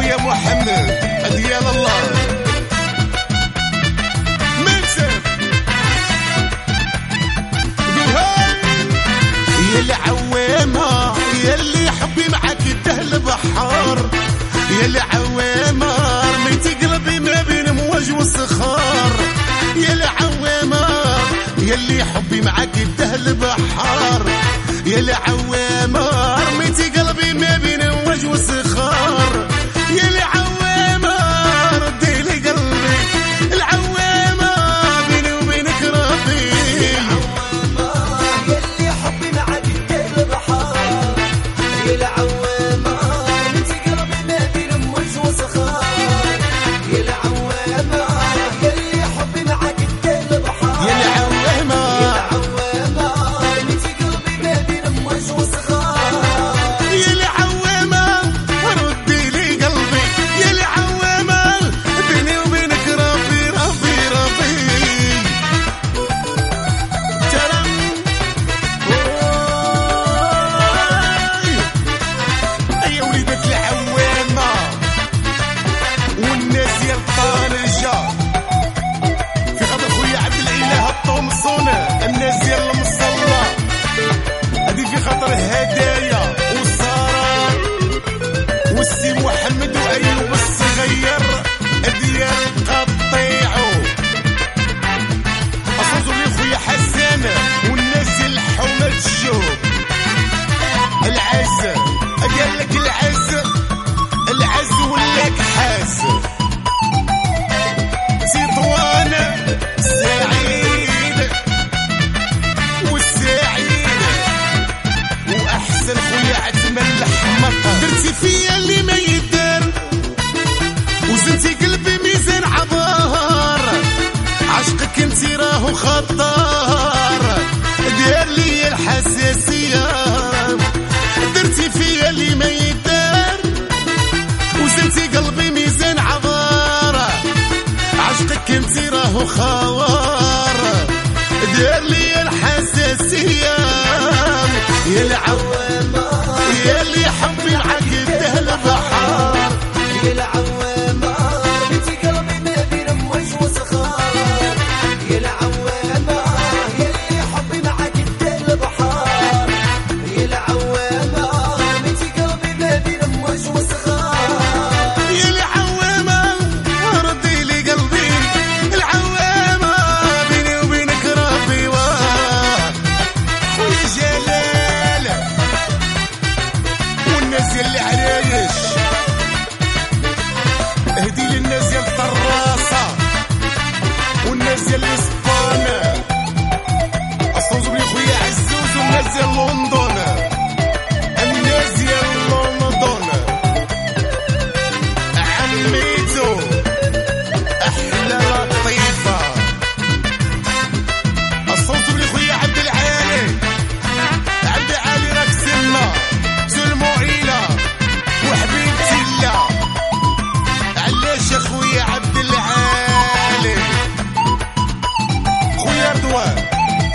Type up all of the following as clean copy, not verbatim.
خويا محمد ديال الله منسف يا العوامة يا اللي حبي معاك يده البحار يا العوامة رميتي قلبي ما بين مواج وصخار يا العوامة يا اللي حبي معاك يده البحار يا العوامة رميتي قلبي ما بين مواج وصخار يا العوامة ردي لي قلبي العوامة بيني وبينك ربي العوامة يا اللي حبي معاك يده البحار يا العوامة رميتي قلبي ما بين مواج وصخار يا العوامة يا اللي حبي معاك يده البحار يا العوامة رميتي قلبي ما بين مواج وصخار يا العوامة ردي لي قلبي يا العوامة بيني وبينك ربي ربي ربي ترى يا وليدة العوامة والناس يا الطارجة في خاطر خويا عبد الاله الطومسون الناس ديال المصلى هادي في خاطر هدايا وسارة والسي محمد وايوب الصغير ديال قطيعو اصوصو لي خويا حسان والناس ديال الحومة الشوب العز قال لك العز ولاك حاس تطوان سعيد والسعيد واحسن خويا عتمة الحمق درتي فيا اللي ما يدار وزنتي قلبي ميزان عبار عشقك انتي راهو خطار دار لي الحساسية درتي فيا اللي ما يدار وزنتي قلبي ميزان عبار عشقك انتي راهو خوار دار لي الحساسية يا العوامة يا اللي حبي معاك يده البحار يا العوامة رميتي قلبي ما بين مواج وصخار يا العوامة يا اللي حبي معاك يده البحار يا العوامة رميتي قلبي ما بين مواج وصخار يا العوامة ردي لي قلبي العوامة بيني وبينك ربي واه خويا جلال والناس اللي عرايش اهدي للناس ديال الطراسة والناس ديال اسبانيا اصوصو بلي خويا عزوز والناس ديال لندن الناس ديال لندن عميتو احلى لطيفة اصوصو بلي خويا عبد العالي راك سلمى سلموعيلة وحبيبتي لا علاش يا خويا عبد العالي خويا رضوان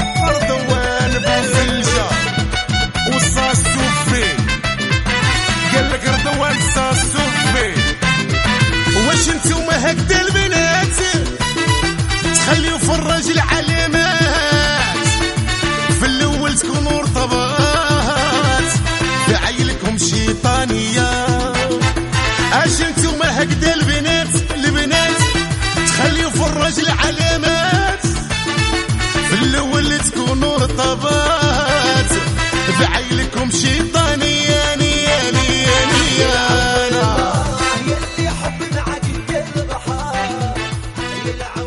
بوزلجة وصاص سوفي قال لك رضوان صاص سوفي واش نتوما هكذا البنات تخليو في الراجل علامات في الاول تكونوا ارتباط في عيلكم شيطانية اش نتوما هكذا البنات تخليو في الراجل علامات في الاول تكونوا ارتباط في عيلكم شيطانية نيا نيا نيا يا اللي حبي معاك يده البحار